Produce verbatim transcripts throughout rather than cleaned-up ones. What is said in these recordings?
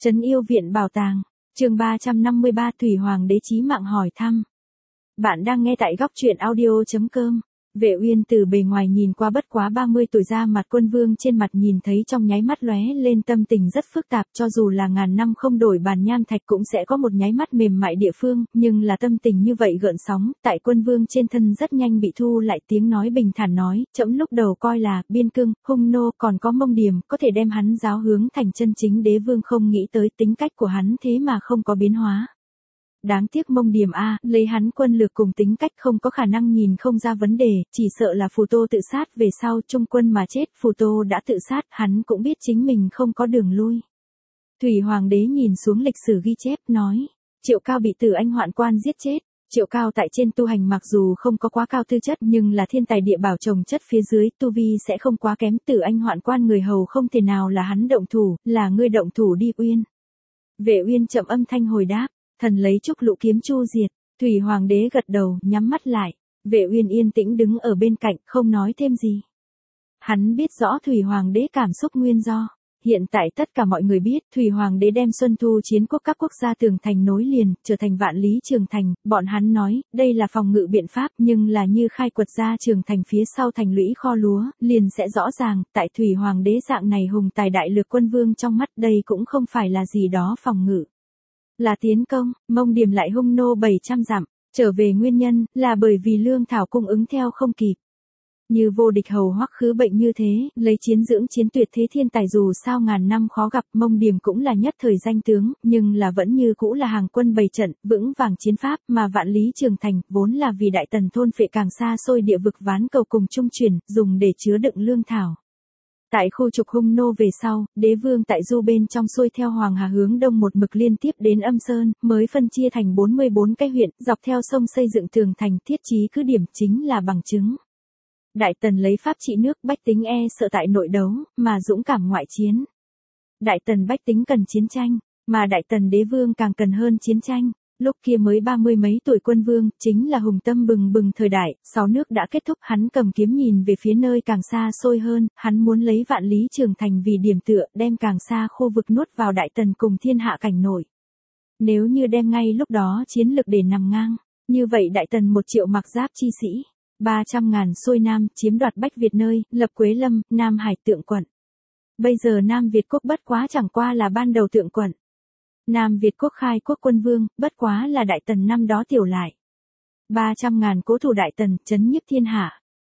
Trấn Yêu Viện Bảo Tàng, chương ba trăm năm mươi ba Thủy Hoàng đế chí mạng hỏi thăm. Bạn đang nghe tại góc truyện audio chấm com. Vệ Uyên từ bề ngoài nhìn qua bất quá ba mươi tuổi, ra mặt quân vương trên mặt nhìn thấy trong nháy mắt lóe lên tâm tình rất phức tạp, cho dù là ngàn năm không đổi bàn nham thạch cũng sẽ có một nháy mắt mềm mại địa phương, nhưng là tâm tình như vậy gợn sóng, tại quân vương trên thân rất nhanh bị thu lại. Tiếng nói bình thản nói, trẫm lúc đầu coi là Biên Cương, Hung Nô còn có Mông Điềm có thể đem hắn giáo hướng thành chân chính đế vương, không nghĩ tới tính cách của hắn thế mà không có biến hóa. Đáng tiếc Mông Điềm a, lấy hắn quân lược cùng tính cách không có khả năng nhìn không ra vấn đề, chỉ sợ là Phù Tô tự sát về sau trung quân mà chết. Phù Tô đã tự sát, hắn cũng biết chính mình không có đường lui. Thủy Hoàng đế nhìn xuống lịch sử ghi chép, nói, Triệu Cao bị Tử Anh Hoạn Quan giết chết. Triệu Cao tại trên tu hành mặc dù không có quá cao tư chất nhưng là thiên tài địa bảo trồng chất phía dưới, tu vi sẽ không quá kém. Tử Anh Hoạn Quan người hầu không thể nào là hắn động thủ, là ngươi động thủ đi Uyên. Vệ Uyên chậm âm thanh hồi đáp. Thần lấy trúc lũ kiếm chu diệt. Thủy Hoàng đế gật đầu, nhắm mắt lại. Vệ Uyên yên tĩnh đứng ở bên cạnh, không nói thêm gì. Hắn biết rõ Thủy Hoàng đế cảm xúc nguyên do. Hiện tại tất cả mọi người biết, Thủy Hoàng đế đem Xuân Thu chiến quốc các quốc gia tường thành nối liền, trở thành vạn lý trường thành. Bọn hắn nói, đây là phòng ngự biện pháp, nhưng là như khai quật ra trường thành phía sau thành lũy kho lúa, liền sẽ rõ ràng, tại Thủy Hoàng đế dạng này hùng tài đại lược quân vương trong mắt, đây cũng không phải là gì đó phòng ngự. Là tiến công. Mông Điềm lại hung nô bảy trăm dặm, trở về nguyên nhân là bởi vì lương thảo cung ứng theo không kịp. Như Vô Địch hầu hoắc khứ bệnh như thế, lấy chiến dưỡng chiến tuyệt thế thiên tài dù sao ngàn năm khó gặp. Mông Điềm cũng là nhất thời danh tướng, nhưng là vẫn như cũ là hàng quân bày trận, vững vàng chiến pháp, mà vạn lý trường thành vốn là vì đại tần thôn phệ càng xa xôi địa vực ván cầu cùng trung chuyển, dùng để chứa đựng lương thảo. Tại khu trục hung nô về sau, đế vương tại du bên trong xuôi theo Hoàng Hà hướng đông một mực liên tiếp đến Âm Sơn, mới phân chia thành bốn mươi bốn cái huyện, dọc theo sông xây dựng tường thành, thiết trí cứ điểm chính là bằng chứng. Đại tần lấy pháp trị nước, bách tính e sợ tại nội đấu, mà dũng cảm ngoại chiến. Đại tần bách tính cần chiến tranh, mà đại tần đế vương càng cần hơn chiến tranh. Lúc kia mới ba mươi mấy tuổi quân vương, chính là hùng tâm bừng bừng thời đại, sáu nước đã kết thúc, hắn cầm kiếm nhìn về phía nơi càng xa xôi hơn, hắn muốn lấy vạn lý trường thành vì điểm tựa, đem càng xa khu vực nuốt vào đại tần cùng thiên hạ cảnh nổi. Nếu như đem ngay lúc đó chiến lực để nằm ngang, như vậy đại tần một triệu mặc giáp chi sĩ, ba trăm ngàn xuôi nam, chiếm đoạt Bách Việt nơi, lập Quế Lâm, Nam Hải Tượng Quận. Bây giờ Nam Việt quốc bất quá chẳng qua là ban đầu Tượng Quận. Nam Việt quốc khai quốc quân vương, bất quá là đại tần năm đó tiểu lại. ba trăm ngàn cố thủ đại tần, chấn nhiếp thiên hạ.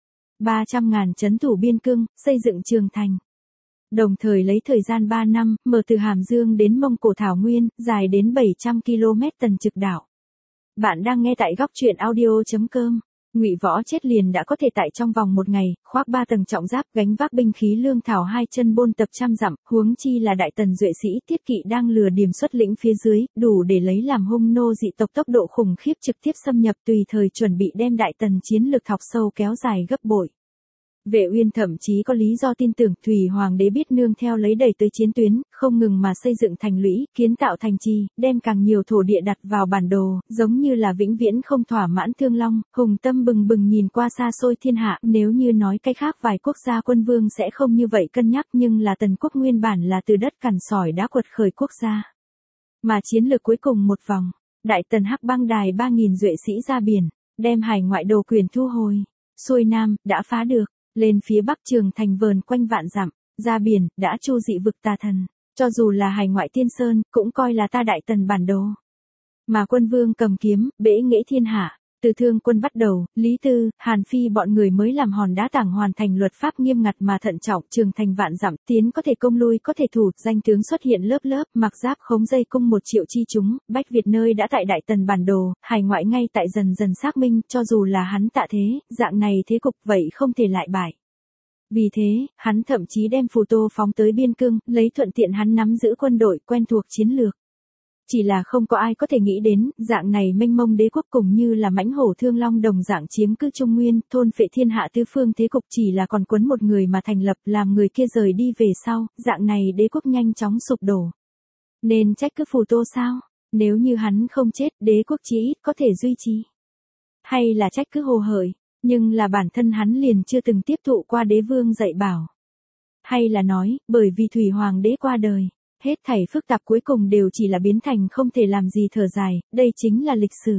ba trăm ngàn chấn thủ Biên Cương, xây dựng trường thành. Đồng thời lấy thời gian ba năm, mở từ Hàm Dương đến Mông Cổ Thảo Nguyên, dài đến bảy trăm ki lô mét tần trực đảo. Bạn đang nghe tại góc truyện audio chấm com. Ngụy Võ chết liền đã có thể tại trong vòng một ngày, khoác ba tầng trọng giáp, gánh vác binh khí lương thảo hai chân bôn tập trăm dặm, huống chi là đại tần duệ sĩ Tiết Kỵ đang lừa Điềm xuất lĩnh phía dưới, đủ để lấy làm hung nô dị tộc tốc độ khủng khiếp trực tiếp xâm nhập, tùy thời chuẩn bị đem đại tần chiến lược thọc sâu kéo dài gấp bội. Vệ Uyên thậm chí có lý do tin tưởng Thủy Hoàng đế biết nương theo lấy đẩy tới chiến tuyến, không ngừng mà xây dựng thành lũy, kiến tạo thành trì, đem càng nhiều thổ địa đặt vào bản đồ, giống như là vĩnh viễn không thỏa mãn Thương Long, hùng tâm bừng bừng nhìn qua xa xôi thiên hạ. Nếu như nói cái khác vài quốc gia quân vương sẽ không như vậy cân nhắc, nhưng là tần quốc nguyên bản là từ đất cằn sỏi đã quật khởi quốc gia. Mà chiến lược cuối cùng một vòng, đại tần hắc băng đài ba nghìn duệ sĩ ra biển, đem hải ngoại đồ quyền thu hồi, xuôi nam, đã phá được. Lên phía bắc trường thành vờn quanh vạn dặm, ra biển, đã chu dị vực tà thần. Cho dù là hải ngoại tiên sơn, cũng coi là ta đại tần bản đồ. Mà quân vương cầm kiếm, bẽ nghễ thiên hạ. Từ Thương quân bắt đầu, Lý Tư, Hàn Phi bọn người mới làm hòn đá tảng hoàn thành luật pháp nghiêm ngặt mà thận trọng, trường thành vạn dặm, tiến có thể công lui có thể thủ, danh tướng xuất hiện lớp lớp, mặc giáp khống dây cung một triệu chi chúng, Bách Việt nơi đã tại đại tần bản đồ, hải ngoại ngay tại dần dần xác minh, cho dù là hắn tạ thế, dạng này thế cục vậy không thể lại bại. Vì thế, hắn thậm chí đem Phù Tô phóng tới Biên Cương, lấy thuận tiện hắn nắm giữ quân đội, quen thuộc chiến lược. Chỉ là không có ai có thể nghĩ đến, dạng này mênh mông đế quốc cùng như là mãnh hổ Thương Long đồng dạng chiếm cứ Trung Nguyên, thôn phệ thiên hạ tứ phương thế cục chỉ là còn quấn một người mà thành lập, làm người kia rời đi về sau, dạng này đế quốc nhanh chóng sụp đổ. Nên trách cứ Phù Tô sao? Nếu như hắn không chết, đế quốc chí ít có thể duy trì. Hay là trách cứ Hồ Hởi, nhưng là bản thân hắn liền chưa từng tiếp thụ qua đế vương dạy bảo. Hay là nói, bởi vì Thủy Hoàng đế qua đời, hết thảy phức tạp cuối cùng đều chỉ là biến thành không thể làm gì thở dài, đây chính là lịch sử.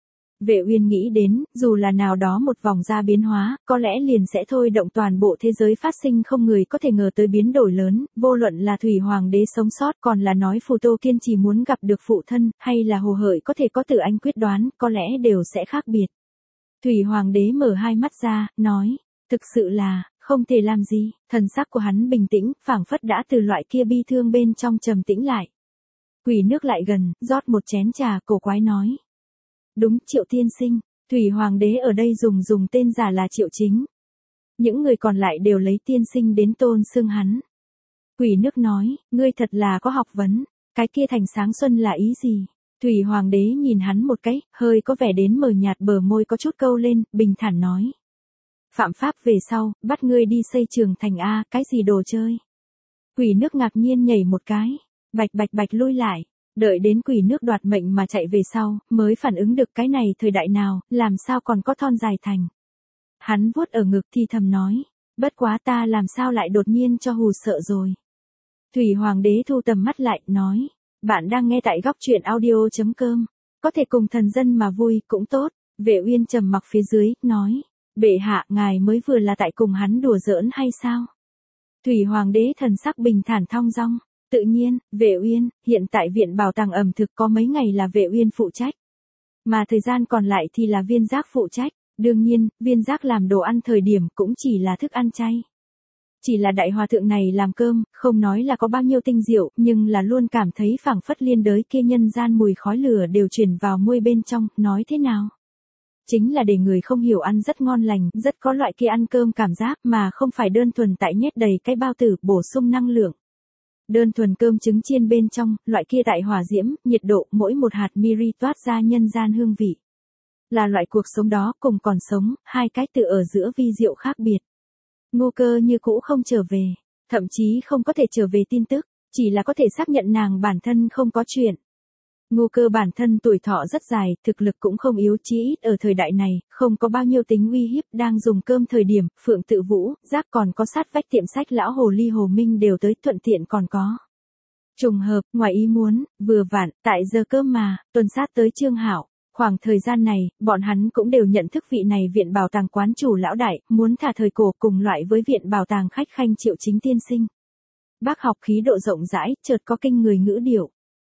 Vệ Uyên nghĩ đến, dù là nào đó một vòng ra biến hóa, có lẽ liền sẽ thôi động toàn bộ thế giới phát sinh không người có thể ngờ tới biến đổi lớn, vô luận là Thủy Hoàng đế sống sót còn là nói Phù Tô kiên trì muốn gặp được phụ thân, hay là Hồ Hợi có thể có Tử Anh quyết đoán, có lẽ đều sẽ khác biệt. Thủy Hoàng đế mở hai mắt ra, nói, thực sự là, không thể làm gì, thần sắc của hắn bình tĩnh, phảng phất đã từ loại kia bi thương bên trong trầm tĩnh lại. Quỷ nước lại gần, rót một chén trà, cổ quái nói. Đúng, Triệu tiên sinh, Thủy Hoàng đế ở đây dùng dùng tên giả là Triệu Chính. Những người còn lại đều lấy tiên sinh đến tôn xưng hắn. Quỷ nước nói, ngươi thật là có học vấn, cái kia thành sáng xuân là ý gì? Thủy Hoàng đế nhìn hắn một cái, hơi có vẻ đến mờ nhạt, bờ môi có chút câu lên, bình thản nói. Phạm pháp về sau, bắt ngươi đi xây trường thành A, cái gì đồ chơi? Quỷ nước ngạc nhiên nhảy một cái, bạch bạch bạch lui lại. Đợi đến quỷ nước đoạt mệnh mà chạy về sau, mới phản ứng được cái này thời đại nào, làm sao còn có thon dài thành. Hắn vuốt ở ngực thì thầm nói, bất quá ta làm sao lại đột nhiên cho hù sợ rồi. Thủy Hoàng đế thu tầm mắt lại, nói, bạn đang nghe tại góc truyện audio chấm com, có thể cùng thần dân mà vui, cũng tốt. Vệ Uyên trầm mặc phía dưới, nói, bệ hạ, ngài mới vừa là tại cùng hắn đùa giỡn hay sao? Thủy Hoàng đế thần sắc bình thản thong dong. Tự nhiên, Vệ Uyên, hiện tại viện bảo tàng ẩm thực có mấy ngày là Vệ Uyên phụ trách. Mà thời gian còn lại thì là Viên Giác phụ trách. Đương nhiên, Viên Giác làm đồ ăn thời điểm cũng chỉ là thức ăn chay. Chỉ là đại hòa thượng này làm cơm, không nói là có bao nhiêu tinh diệu, nhưng là luôn cảm thấy phảng phất liên đới kia nhân gian mùi khói lửa đều truyền vào môi bên trong, nói thế nào? Chính là để người không hiểu ăn rất ngon lành, rất có loại kia ăn cơm cảm giác mà không phải đơn thuần tại nhét đầy cái bao tử, bổ sung năng lượng. Đơn thuần cơm trứng chiên bên trong, loại kia tại hỏa diễm, nhiệt độ, mỗi một hạt miri toát ra nhân gian hương vị. Là loại cuộc sống đó cùng còn sống, hai cái tự ở giữa vi diệu khác biệt. Ngô Cơ như cũ không trở về, thậm chí không có thể trở về tin tức, chỉ là có thể xác nhận nàng bản thân không có chuyện. Ngô Cơ bản thân tuổi thọ rất dài, thực lực cũng không yếu, chí ít ở thời đại này, không có bao nhiêu tính uy hiếp, đang dùng cơm thời điểm, Phượng Tự Vũ, Giác còn có sát vách tiệm sách lão Hồ Ly Hồ Minh đều tới, thuận tiện còn có. Trùng hợp, ngoài ý muốn, vừa vặn, tại giờ cơm mà, tuần sát tới Trương Hạo. Khoảng thời gian này, bọn hắn cũng đều nhận thức vị này viện bảo tàng quán chủ lão đại, muốn thả thời cổ cùng loại với viện bảo tàng khách khanh Triệu Chính tiên sinh. Bác học khí độ rộng rãi, chợt có kinh người ngữ điệu.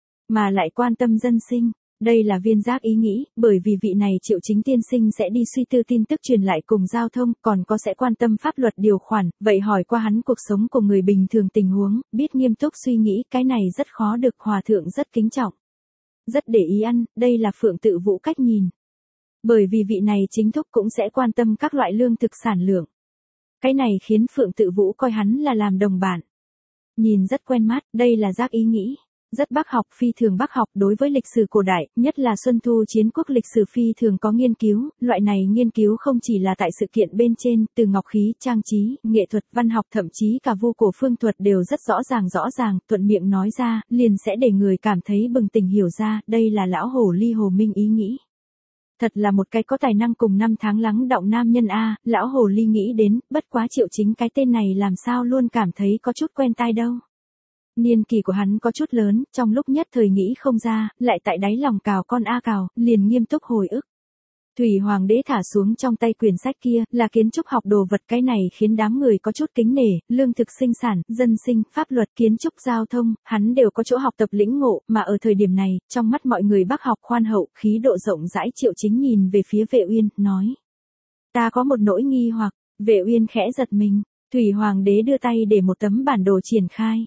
Mà lại quan tâm dân sinh, đây là Viên Giác ý nghĩ, bởi vì vị này Triệu Chính tiên sinh sẽ đi suy tư tin tức truyền lại cùng giao thông, còn có sẽ quan tâm pháp luật điều khoản, vậy hỏi qua hắn cuộc sống của người bình thường tình huống, biết nghiêm túc suy nghĩ, cái này rất khó được, hòa thượng rất kính trọng. Rất để ý ăn, đây là Phượng Tự Vũ cách nhìn. Bởi vì vị này chính thúc cũng sẽ quan tâm các loại lương thực sản lượng. Cái này khiến Phượng Tự Vũ coi hắn là làm đồng bạn. Nhìn rất quen mắt, đây là Giác ý nghĩ. Rất bác học, phi thường bác học đối với lịch sử cổ đại, nhất là Xuân Thu Chiến Quốc lịch sử phi thường có nghiên cứu, loại này nghiên cứu không chỉ là tại sự kiện bên trên, từ ngọc khí, trang trí, nghệ thuật, văn học thậm chí cả vô cổ phương thuật đều rất rõ ràng rõ ràng, thuận miệng nói ra, liền sẽ để người cảm thấy bừng tỉnh hiểu ra, đây là lão Hồ Ly Hồ Minh ý nghĩ. Thật là một cái có tài năng cùng năm tháng lắng đọng nam nhân a, lão Hồ Ly nghĩ đến, bất quá Triệu Chính cái tên này làm sao luôn cảm thấy có chút quen tai đâu. Niên kỳ của hắn có chút lớn, trong lúc nhất thời nghĩ không ra, lại tại đáy lòng cào con a cào, liền nghiêm túc hồi ức. Thủy Hoàng đế thả xuống trong tay quyển sách kia, là kiến trúc học đồ vật, cái này khiến đám người có chút kính nể, lương thực sinh sản, dân sinh, pháp luật, kiến trúc giao thông, hắn đều có chỗ học tập lĩnh ngộ, mà ở thời điểm này, trong mắt mọi người bác học khoan hậu, khí độ rộng rãi. Triệu Chính nhìn về phía Vệ Uyên, nói. Ta có một nỗi nghi hoặc, Vệ Uyên khẽ giật mình, Thủy Hoàng đế đưa tay để một tấm bản đồ triển khai.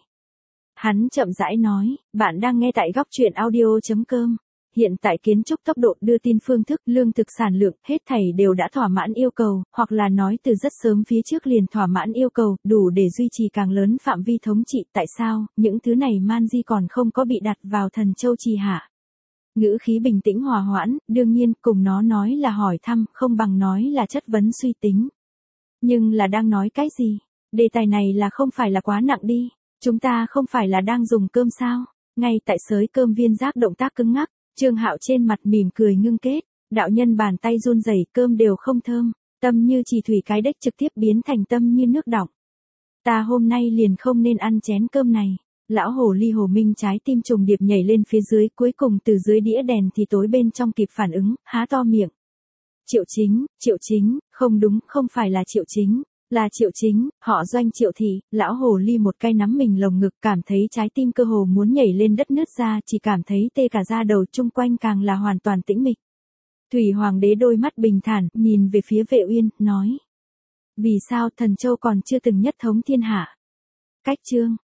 Hắn chậm rãi nói, bạn đang nghe tại góc truyện audio chấm com. Hiện tại kiến trúc tốc độ đưa tin phương thức, lương thực sản lượng, hết thảy đều đã thỏa mãn yêu cầu, hoặc là nói từ rất sớm phía trước liền thỏa mãn yêu cầu, đủ để duy trì càng lớn phạm vi thống trị. Tại sao, những thứ này man di còn không có bị đặt vào Thần Châu trì hạ? Ngữ khí bình tĩnh hòa hoãn, đương nhiên, cùng nó nói là hỏi thăm, không bằng nói là chất vấn suy tính. Nhưng là đang nói cái gì? Đề tài này là không phải là quá nặng đi. Chúng ta không phải là đang dùng cơm sao? Ngay tại sới cơm Viên Giác động tác cứng ngắc, Trương Hạo trên mặt mỉm cười ngưng kết, đạo nhân bàn tay run rẩy, cơm đều không thơm, tâm như chỉ thủy cái đếch trực tiếp biến thành tâm như nước đọng. Ta hôm nay liền không nên ăn chén cơm này, lão hồ ly Hồ Minh trái tim trùng điệp nhảy lên phía dưới, cuối cùng từ dưới đĩa đèn thì tối bên trong kịp phản ứng, há to miệng. Triệu Chính, Triệu Chính, không đúng, không phải là Triệu Chính, là Triệu Chính, họ Doanh Triệu Thị. Lão hồ ly một cái nắm mình lồng ngực, cảm thấy trái tim cơ hồ muốn nhảy lên đất nứt ra, chỉ cảm thấy tê cả da đầu, chung quanh càng là hoàn toàn tĩnh mịch. Thủy Hoàng đế đôi mắt bình thản, nhìn về phía Vệ Uyên, nói. Vì sao Thần Châu còn chưa từng nhất thống thiên hạ? Cách chương.